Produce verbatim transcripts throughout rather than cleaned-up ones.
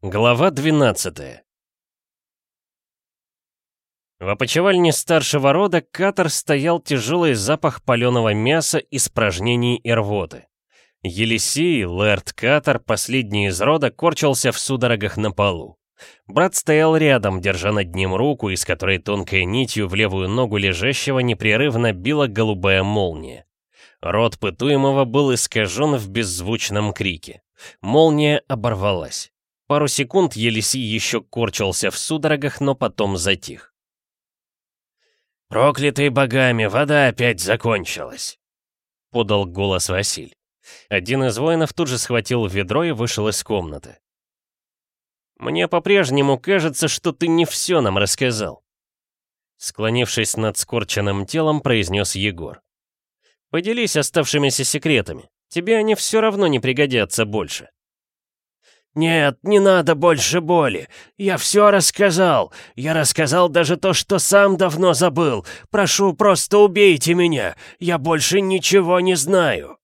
Глава двенадцатая. В опочивальне старшего рода Катар стоял тяжелый запах паленого мяса, испражнений и рвоты. Елисей, лэрд Катар, последний из рода, корчился в судорогах на полу. Брат стоял рядом, держа над ним руку, из которой тонкой нитью в левую ногу лежащего непрерывно била голубая молния. Рот пытуемого был искажен в беззвучном крике. Молния оборвалась. Пару секунд Елисей еще корчился в судорогах, но потом затих. «Проклятый богами, вода опять закончилась!» — подал голос Василь. Один из воинов тут же схватил ведро и вышел из комнаты. «Мне по-прежнему кажется, что ты не все нам рассказал», — склонившись над скорченным телом, произнес Егор. «Поделись оставшимися секретами. Тебе они все равно не пригодятся больше». «Нет, не надо больше боли. Я все рассказал. Я рассказал даже то, что сам давно забыл. Прошу, просто убейте меня. Я больше ничего не знаю».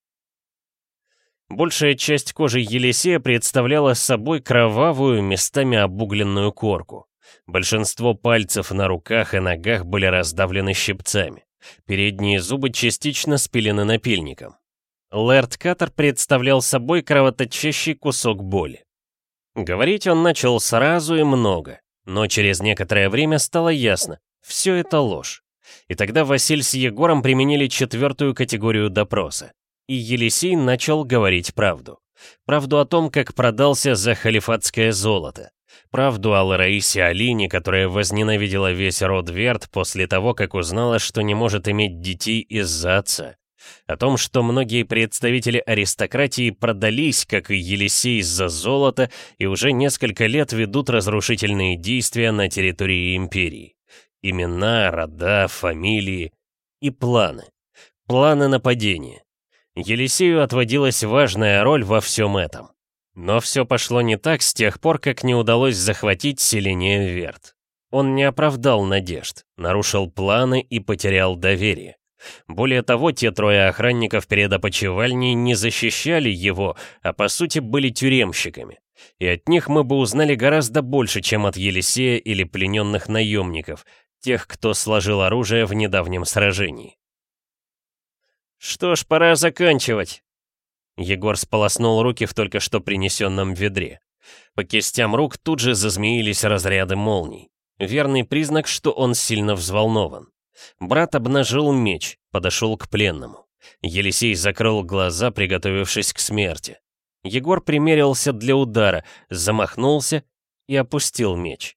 Большая часть кожи Елисея представляла собой кровавую, местами обугленную корку. Большинство пальцев на руках и ногах были раздавлены щипцами. Передние зубы частично спилены напильником. Лэрд Катар представлял собой кровоточащий кусок боли. Говорить он начал сразу и много, но через некоторое время стало ясно — все это ложь. И тогда Василь с Егором применили четвертую категорию допроса. И Елисей начал говорить правду. Правду о том, как продался за халифатское золото. Правду о Лараисе Алине, которая возненавидела весь род Верт после того, как узнала, что не может иметь детей из-за отца. О том, что многие представители аристократии продались, как и Елисей, из-за золота и уже несколько лет ведут разрушительные действия на территории империи. Имена, рода, фамилии и планы. Планы нападения. Елисею отводилась важная роль во всем этом. Но все пошло не так с тех пор, как не удалось захватить селение Верт. Он не оправдал надежд, нарушил планы и потерял доверие. Более того, те трое охранников перед опочивальней не защищали его, а по сути были тюремщиками. И от них мы бы узнали гораздо больше, чем от Елисея или плененных наемников, тех, кто сложил оружие в недавнем сражении. «Что ж, пора заканчивать». Егор сполоснул руки в только что принесенном ведре. По кистям рук тут же зазмеились разряды молний. Верный признак, что он сильно взволнован. Брат обнажил меч, подошел к пленному. Елисей закрыл глаза, приготовившись к смерти. Егор примерился для удара, замахнулся и опустил меч.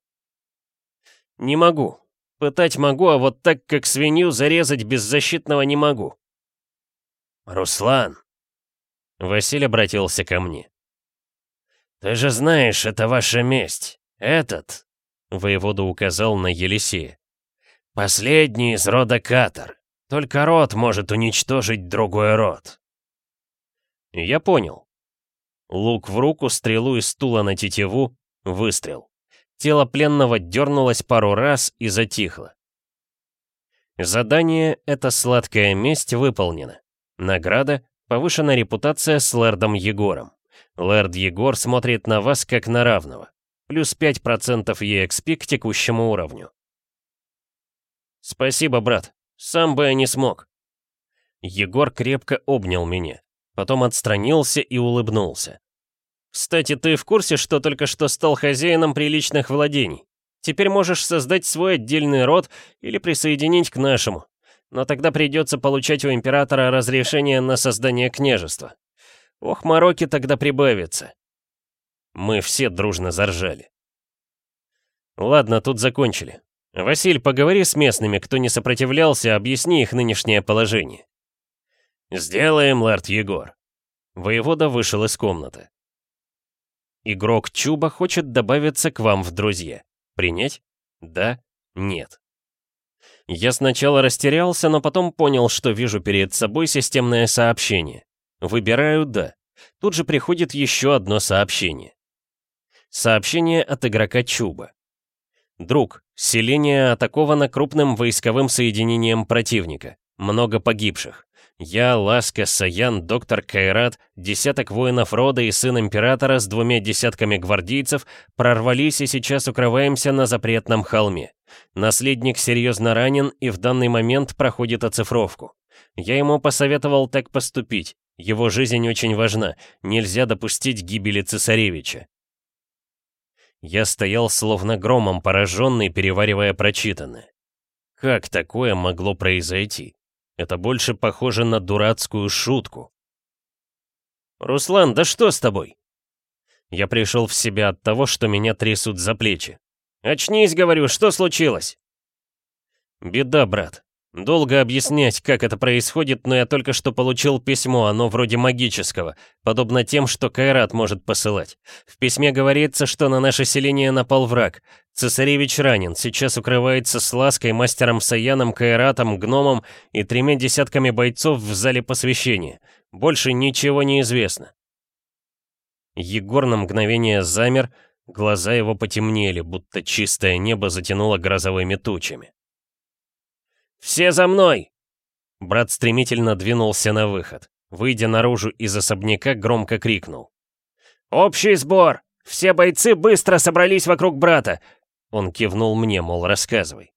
«Не могу. Пытать могу, а вот так, как свинью, зарезать беззащитного не могу». «Руслан!» Василь обратился ко мне. «Ты же знаешь, это ваша месть. Этот...» Воевода указал на Елисея. «Последний из рода Катар. Только род может уничтожить другой род». Я понял. Лук в руку, стрелу из стула на тетиву, выстрел. Тело пленного дернулось пару раз и затихло. Задание «Это сладкая месть» выполнено. Награда — повышена репутация с лэрдом Егором. Лэрд Егор смотрит на вас как на равного. Плюс пять процентов и экс пи к текущему уровню. «Спасибо, брат. Сам бы я не смог». Егор крепко обнял меня. Потом отстранился и улыбнулся. «Кстати, ты в курсе, что только что стал хозяином приличных владений? Теперь можешь создать свой отдельный род или присоединить к нашему. Но тогда придется получать у императора разрешение на создание княжества. Ох, мороки тогда прибавится». Мы все дружно заржали. «Ладно, тут закончили. Василь, поговори с местными, кто не сопротивлялся, объясни их нынешнее положение». «Сделаем, лэрд Егор». Воевода вышел из комнаты. «Игрок Чуба хочет добавиться к вам в друзья. Принять? Да? Нет?» Я сначала растерялся, но потом понял, что вижу перед собой системное сообщение. Выбираю «да». Тут же приходит еще одно сообщение. Сообщение от игрока Чуба. «Друг, селение атаковано крупным войсковым соединением противника. Много погибших. Я, Ласка, Саян, доктор Кайрат, десяток воинов рода и сын императора с двумя десятками гвардейцев прорвались и сейчас укрываемся на запретном холме. Наследник серьезно ранен и в данный момент проходит оцифровку. Я ему посоветовал так поступить. Его жизнь очень важна, нельзя допустить гибели цесаревича. Я стоял словно громом пораженный, переваривая прочитанное. Как такое могло произойти? Это больше похоже на дурацкую шутку. «Руслан, да что с тобой?» Я пришел в себя от того, что меня трясут за плечи. «Очнись, говорю, что случилось?» «Беда, брат. Долго объяснять, как это происходит, но я только что получил письмо, оно вроде магического, подобно тем, что Кайрат может посылать. В письме говорится, что на наше селение напал враг. Цесаревич ранен, сейчас укрывается с Лаской, мастером Саяном, Кайратом, гномом и тремя десятками бойцов в зале посвящения. Больше ничего не известно». Егор на мгновение замер, глаза его потемнели, будто чистое небо затянуло грозовыми тучами. «Все за мной!» Брат стремительно двинулся на выход. Выйдя наружу из особняка, громко крикнул. «Общий сбор! Все бойцы быстро собрались вокруг брата!» Он кивнул мне, мол, рассказывай.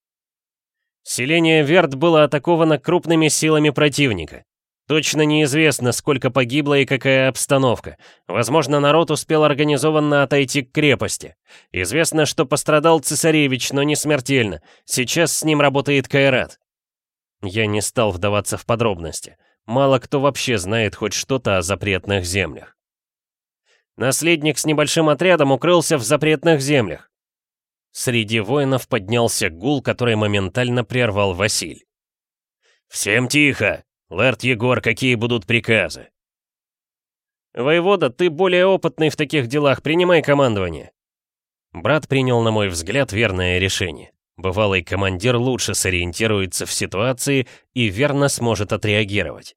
Селение Верд было атаковано крупными силами противника. Точно неизвестно, сколько погибло и какая обстановка. Возможно, народ успел организованно отойти к крепости. Известно, что пострадал цесаревич, но не смертельно. Сейчас с ним работает Кайрат. Я не стал вдаваться в подробности. Мало кто вообще знает хоть что-то о запретных землях. Наследник с небольшим отрядом укрылся в запретных землях. Среди воинов поднялся гул, который моментально прервал Василь. «Всем тихо! Лэрд Егор, какие будут приказы?» «Воевода, ты более опытный в таких делах, принимай командование». Брат принял, на мой взгляд, верное решение. Бывалый командир лучше сориентируется в ситуации и верно сможет отреагировать.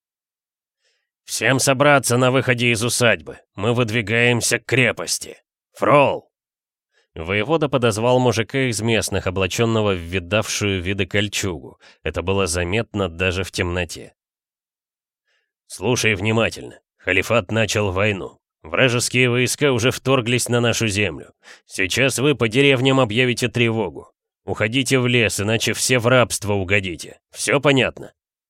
«Всем собраться на выходе из усадьбы. Мы выдвигаемся к крепости. Фрол!» Воевода подозвал мужика из местных, облаченного в видавшую виды кольчугу. Это было заметно даже в темноте. «Слушай внимательно. Халифат начал войну. Вражеские войска уже вторглись на нашу землю. Сейчас вы по деревням объявите тревогу. Уходите в лес, иначе все в рабство угодите. Все понятно?»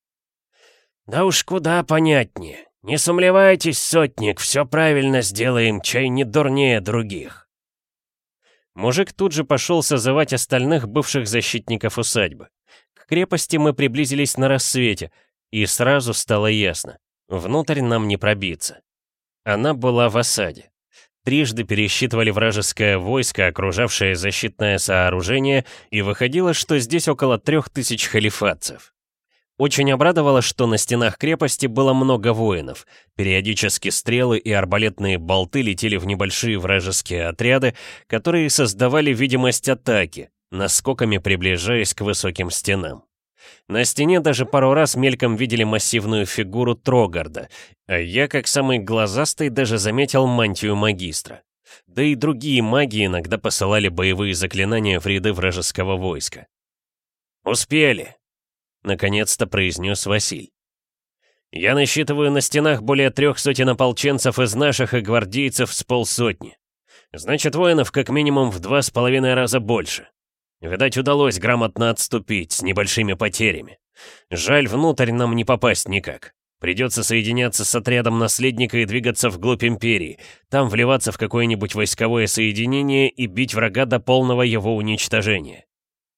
«Да уж куда понятнее. Не сомневайтесь, сотник, все правильно сделаем, чай не дурнее других». Мужик тут же пошел созывать остальных бывших защитников усадьбы. К крепости мы приблизились на рассвете, и сразу стало ясно. Внутрь нам не пробиться. Она была в осаде. Трижды пересчитывали вражеское войско, окружавшее защитное сооружение, и выходило, что здесь около трех тысяч халифатцев. Очень обрадовало, что на стенах крепости было много воинов. Периодически стрелы и арбалетные болты летели в небольшие вражеские отряды, которые создавали видимость атаки, наскоками приближаясь к высоким стенам. На стене даже пару раз мельком видели массивную фигуру Трогарда, а я, как самый глазастый, даже заметил мантию магистра. Да и другие маги иногда посылали боевые заклинания в ряды вражеского войска. «Успели!» — наконец-то произнес Василь. «Я насчитываю на стенах более трех сотен ополченцев из наших и гвардейцев с полсотни. Значит, воинов как минимум в два с половиной раза больше. Видать, удалось грамотно отступить с небольшими потерями. Жаль, внутрь нам не попасть никак. Придется соединяться с отрядом наследника и двигаться вглубь империи, там вливаться в какое-нибудь войсковое соединение и бить врага до полного его уничтожения».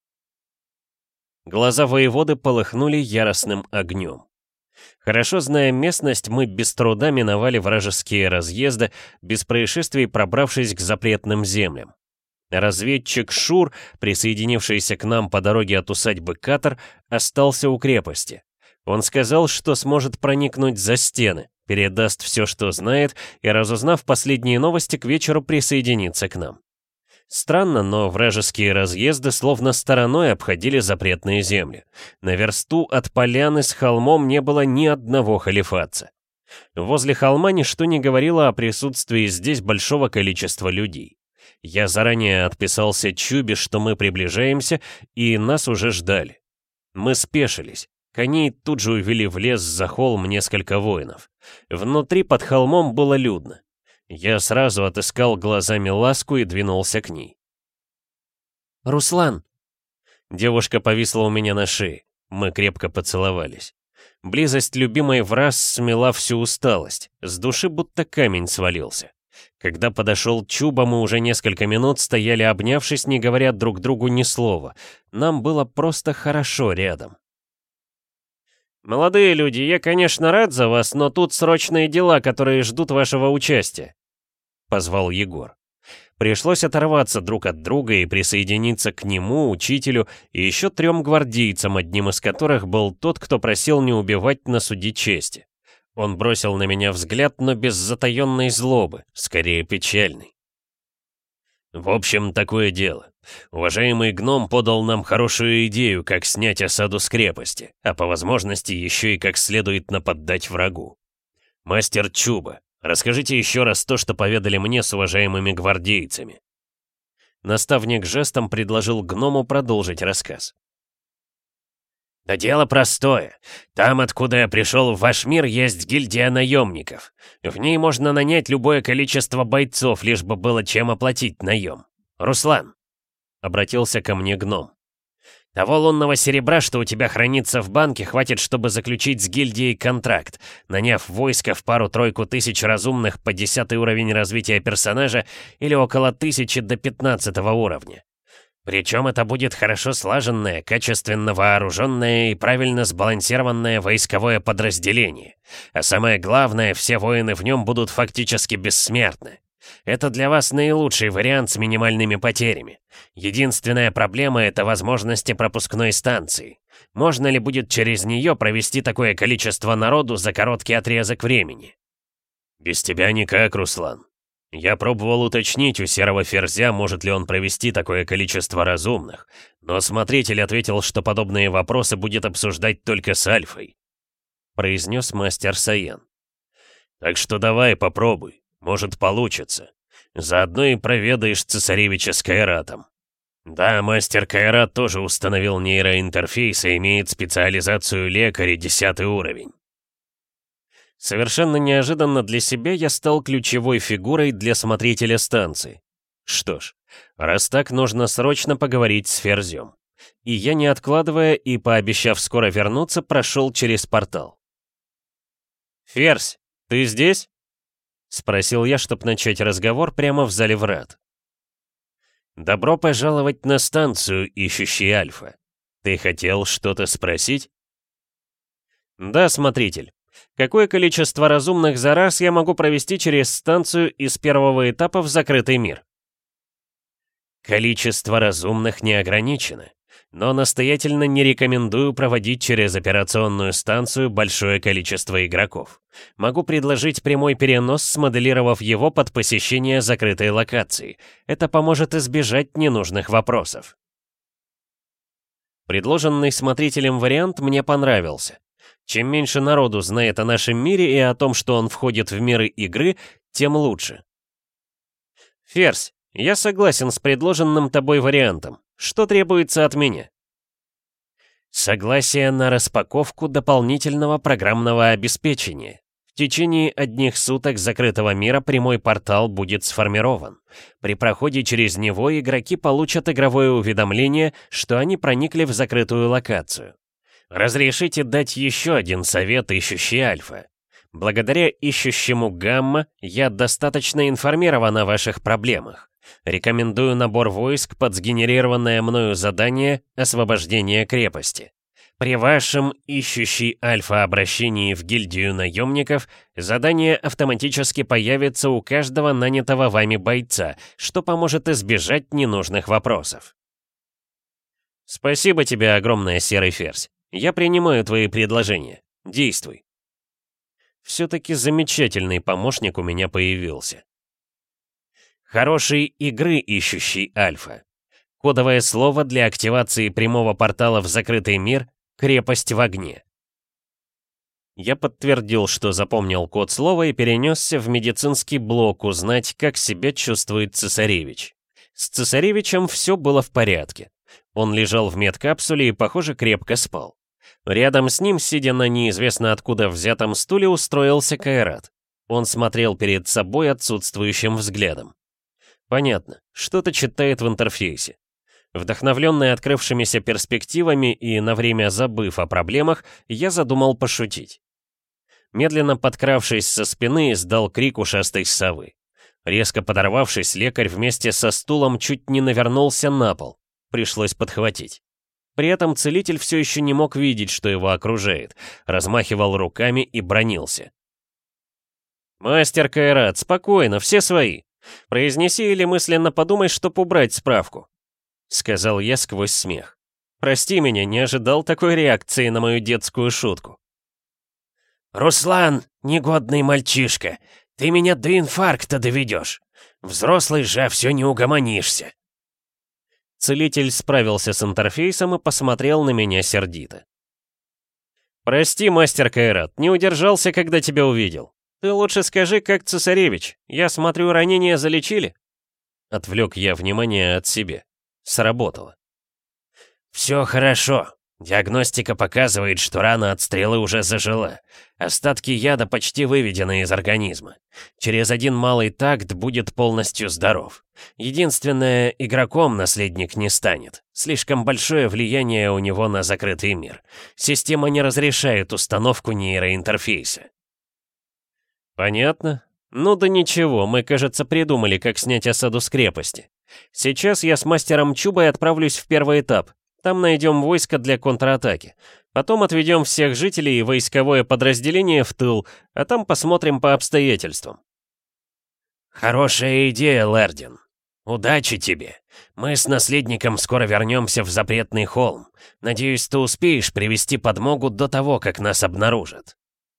Глаза воеводы полыхнули яростным огнем. Хорошо зная местность, мы без труда миновали вражеские разъезды, без происшествий пробравшись к запретным землям. Разведчик Шур, присоединившийся к нам по дороге от усадьбы Катар, остался у крепости. Он сказал, что сможет проникнуть за стены, передаст все, что знает, и, разузнав последние новости, к вечеру присоединится к нам. Странно, но вражеские разъезды словно стороной обходили запретные земли. На версту от поляны с холмом не было ни одного халифатца. Возле холма ничто не говорило о присутствии здесь большого количества людей. Я заранее отписался Чубе, что мы приближаемся, и нас уже ждали. Мы спешились. Коней тут же увели в лес за холм несколько воинов. Внутри под холмом было людно. Я сразу отыскал глазами Ласку и двинулся к ней. «Руслан!» Девушка повисла у меня на шее. Мы крепко поцеловались. Близость любимой враз смела всю усталость. С души будто камень свалился. Когда подошел Чуба, мы уже несколько минут стояли обнявшись, не говоря друг другу ни слова. Нам было просто хорошо рядом. «Молодые люди, я, конечно, рад за вас, но тут срочные дела, которые ждут вашего участия», — позвал Егор. Пришлось оторваться друг от друга и присоединиться к нему, учителю и еще трем гвардейцам, одним из которых был тот, кто просил не убивать на суде чести. Он бросил на меня взгляд, но без затаенной злобы, скорее печальный. В общем, такое дело. Уважаемый гном подал нам хорошую идею, как снять осаду с крепости, а по возможности еще и как следует нападать врагу. Мастер Чуба, расскажите еще раз то, что поведали мне с уважаемыми гвардейцами. Наставник жестом предложил гному продолжить рассказ. «Да дело простое. Там, откуда я пришел в ваш мир, есть гильдия наемников. В ней можно нанять любое количество бойцов, лишь бы было чем оплатить наем. Руслан!» — обратился ко мне гном. «Того лунного серебра, что у тебя хранится в банке, хватит, чтобы заключить с гильдией контракт, наняв войско в пару-тройку тысяч разумных по десятый уровень развития персонажа или около тысячи до пятнадцатого уровня. Причем это будет хорошо слаженное, качественно вооруженное и правильно сбалансированное войсковое подразделение. А самое главное, все воины в нем будут фактически бессмертны. Это для вас наилучший вариант с минимальными потерями. Единственная проблема — это возможности пропускной станции. Можно ли будет через нее провести такое количество народу за короткий отрезок времени? Без тебя никак, Руслан. Я пробовал уточнить у серого ферзя, может ли он провести такое количество разумных, но смотритель ответил, что подобные вопросы будет обсуждать только с Альфой, произнес мастер Саян. Так что давай попробуй, может получится. Заодно и проведаешь цесаревича с Кайратом. Да, мастер Кайрат тоже установил нейроинтерфейс и имеет специализацию лекаря десятый уровень. Совершенно неожиданно для себя я стал ключевой фигурой для смотрителя станции. Что ж, раз так, нужно срочно поговорить с Ферзем. И я, не откладывая и пообещав скоро вернуться, прошел через портал. «Ферзь, ты здесь?» — спросил я, чтобы начать разговор прямо в зале врат. «Добро пожаловать на станцию, ищущий Альфа. Ты хотел что-то спросить?» «Да, смотритель. Какое количество разумных за раз я могу провести через станцию из первого этапа в закрытый мир?» «Количество разумных не ограничено, но настоятельно не рекомендую проводить через операционную станцию большое количество игроков. Могу предложить прямой перенос, смоделировав его под посещение закрытой локации. Это поможет избежать ненужных вопросов». Предложенный смотрителем вариант мне понравился. Чем меньше народу знает о нашем мире и о том, что он входит в миры игры, тем лучше. «Ферзь, я согласен с предложенным тобой вариантом. Что требуется от меня?» Согласие на распаковку дополнительного программного обеспечения. В течение одних суток закрытого мира прямой портал будет сформирован. При проходе через него игроки получат игровое уведомление, что они проникли в закрытую локацию. Разрешите дать еще один совет, ищущий Альфа. Благодаря ищущему Гамма я достаточно информирован о ваших проблемах. Рекомендую набор войск под сгенерированное мною задание «Освобождение крепости». При вашем ищущий Альфа обращении в гильдию наемников задание автоматически появится у каждого нанятого вами бойца, что поможет избежать ненужных вопросов. «Спасибо тебе огромное, Серый Ферзь. Я принимаю твои предложения. Действуй». Все-таки замечательный помощник у меня появился. Хорошей игры, ищущий Альфа. Кодовое слово для активации прямого портала в закрытый мир — крепость в огне. Я подтвердил, что запомнил код слова и перенесся в медицинский блок узнать, как себя чувствует цесаревич. С цесаревичем все было в порядке. Он лежал в медкапсуле и, похоже, крепко спал. Рядом с ним, сидя на неизвестно откуда взятом стуле, устроился Кайрат. Он смотрел перед собой отсутствующим взглядом. Понятно, что-то читает в интерфейсе. Вдохновленный открывшимися перспективами и на время забыв о проблемах, я задумал пошутить. Медленно подкравшись со спины, издал крик ушастой совы. Резко подорвавшись, лекарь вместе со стулом чуть не навернулся на пол. Пришлось подхватить. При этом целитель все еще не мог видеть, что его окружает, размахивал руками и бранился. «Мастер Кайрат, спокойно, все свои. Произнеси или мысленно подумай, чтоб убрать справку», — сказал я сквозь смех. «Прости меня, не ожидал такой реакции на мою детскую шутку». «Руслан, негодный мальчишка, ты меня до инфаркта доведешь. Взрослый же, все не угомонишься». Целитель справился с интерфейсом и посмотрел на меня сердито. «Прости, мастер Кайрат, не удержался, когда тебя увидел. Ты лучше скажи, как цесаревич. Я смотрю, ранения залечили?» Отвлек я внимание от себя. Сработало. «Все хорошо. Диагностика показывает, что рана от стрелы уже зажила. Остатки яда почти выведены из организма. Через один малый такт будет полностью здоров. Единственное, игроком наследник не станет. Слишком большое влияние у него на закрытый мир. Система не разрешает установку нейроинтерфейса». «Понятно. Ну да ничего, мы, кажется, придумали, как снять осаду с крепости. Сейчас я с мастером Чубой отправлюсь в первый этап. Там найдем войско для контратаки. Потом отведем всех жителей и войсковое подразделение в тыл, а там посмотрим по обстоятельствам». «Хорошая идея, Лэрдин. Удачи тебе. Мы с наследником скоро вернемся в запретный холм. Надеюсь, ты успеешь привести подмогу до того, как нас обнаружат».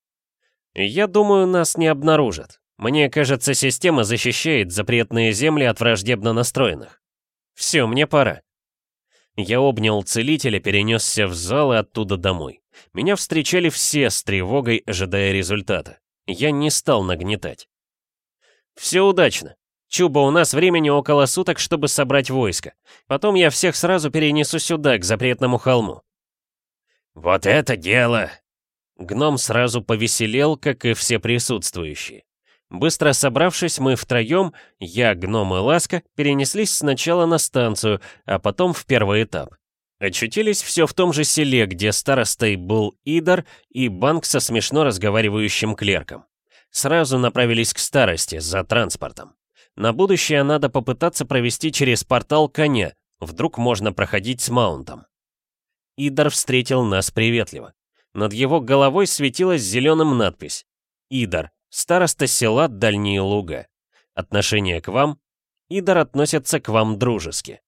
«Я думаю, нас не обнаружат. Мне кажется, система защищает запретные земли от враждебно настроенных. Все, мне пора». Я обнял целителя, перенесся в зал и оттуда домой. Меня встречали все с тревогой, ожидая результата. Я не стал нагнетать. «Все удачно. Чуба, у нас времени около суток, чтобы собрать войско. Потом я всех сразу перенесу сюда, к запретному холму». «Вот это дело!» Гном сразу повеселел, как и все присутствующие. Быстро собравшись, мы втроем, я, гном и Ласка, перенеслись сначала на станцию, а потом в первый этап. Очутились все в том же селе, где старостой был Идар и банк со смешно разговаривающим клерком. Сразу направились к старости, за транспортом. На будущее надо попытаться провести через портал коня, вдруг можно проходить с маунтом. Идар встретил нас приветливо. Над его головой светилась зеленым надпись «Идар, староста села Дальние Луга. Отношение к вам? Идар относится к вам дружески».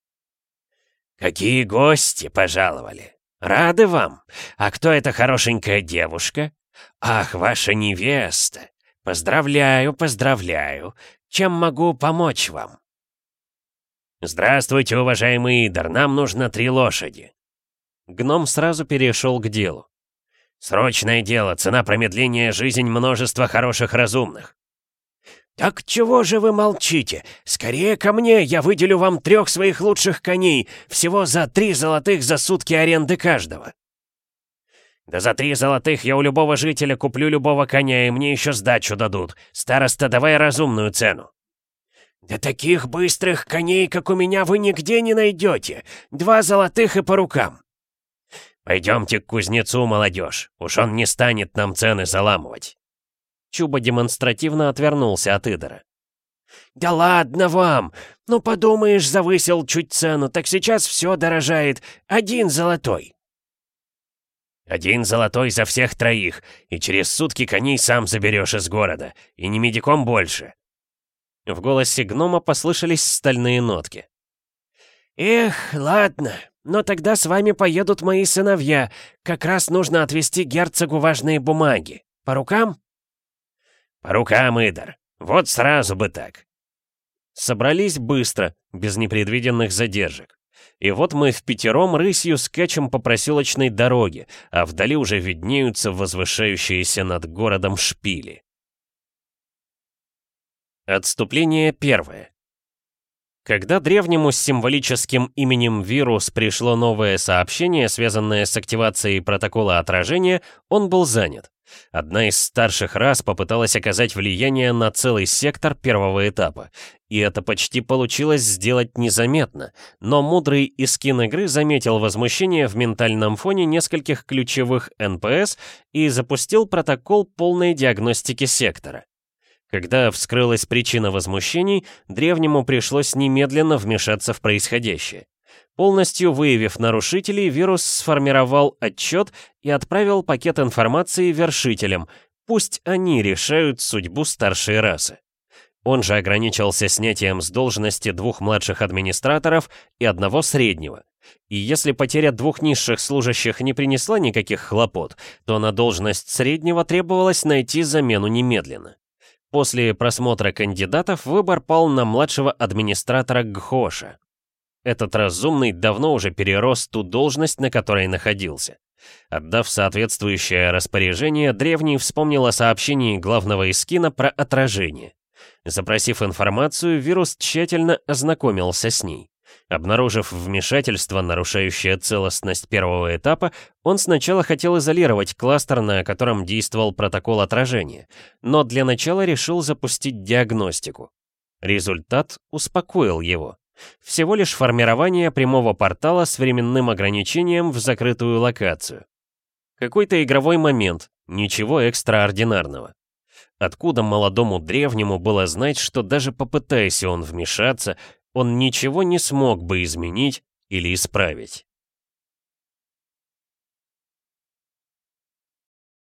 «Какие гости пожаловали! Рады вам! А кто эта хорошенькая девушка? Ах, ваша невеста! Поздравляю, поздравляю! Чем могу помочь вам?» «Здравствуйте, уважаемый Идар, нам нужно три лошади». Гном сразу перешел к делу. «Срочное дело, цена промедления жизнь множества хороших разумных». «Так чего же вы молчите? Скорее ко мне, я выделю вам трех своих лучших коней, всего за три золотых за сутки аренды каждого». «Да за три золотых я у любого жителя куплю любого коня, и мне еще сдачу дадут. Староста, давай разумную цену». «Да таких быстрых коней, как у меня, вы нигде не найдете. Два золотых и по рукам». «Пойдемте к кузнецу, молодежь. Уж он не станет нам цены заламывать». Чуба демонстративно отвернулся от Идара. «Да ладно вам! Ну подумаешь, завысил чуть цену, так сейчас все дорожает. Один золотой». «Один золотой за всех троих, и через сутки коней сам заберешь из города, и не медиком больше». В голосе гнома послышались стальные нотки. «Эх, ладно, но тогда с вами поедут мои сыновья. Как раз нужно отвезти герцогу важные бумаги. По рукам?» «По рукам, Идар. Вот сразу бы так». Собрались быстро, без непредвиденных задержек. И вот мы впятером рысью скачем по проселочной дороге, а вдали уже виднеются возвышающиеся над городом шпили. Отступление первое. Когда древнему с символическим именем «Вирус» пришло новое сообщение, связанное с активацией протокола отражения, он был занят. Одна из старших рас попыталась оказать влияние на целый сектор первого этапа, и это почти получилось сделать незаметно, но мудрый Искин игры заметил возмущение в ментальном фоне нескольких ключевых эн пэ эс и запустил протокол полной диагностики сектора. Когда вскрылась причина возмущений, древнему пришлось немедленно вмешаться в происходящее. Полностью выявив нарушителей, вирус сформировал отчет и отправил пакет информации вершителям, пусть они решают судьбу старшей расы. Он же ограничился снятием с должности двух младших администраторов и одного среднего. И если потеря двух низших служащих не принесла никаких хлопот, то на должность среднего требовалось найти замену немедленно. После просмотра кандидатов выбор пал на младшего администратора Гхоша. Этот разумный давно уже перерос ту должность, на которой находился. Отдав соответствующее распоряжение, древний вспомнил о сообщении главного Искина про отражение. Запросив информацию, вирус тщательно ознакомился с ней. Обнаружив вмешательство, нарушающее целостность первого этапа, он сначала хотел изолировать кластер, на котором действовал протокол отражения, но для начала решил запустить диагностику. Результат успокоил его. Всего лишь формирование прямого портала с временным ограничением в закрытую локацию. Какой-то игровой момент, ничего экстраординарного. Откуда молодому древнему было знать, что даже попытаясь он вмешаться, он ничего не смог бы изменить или исправить?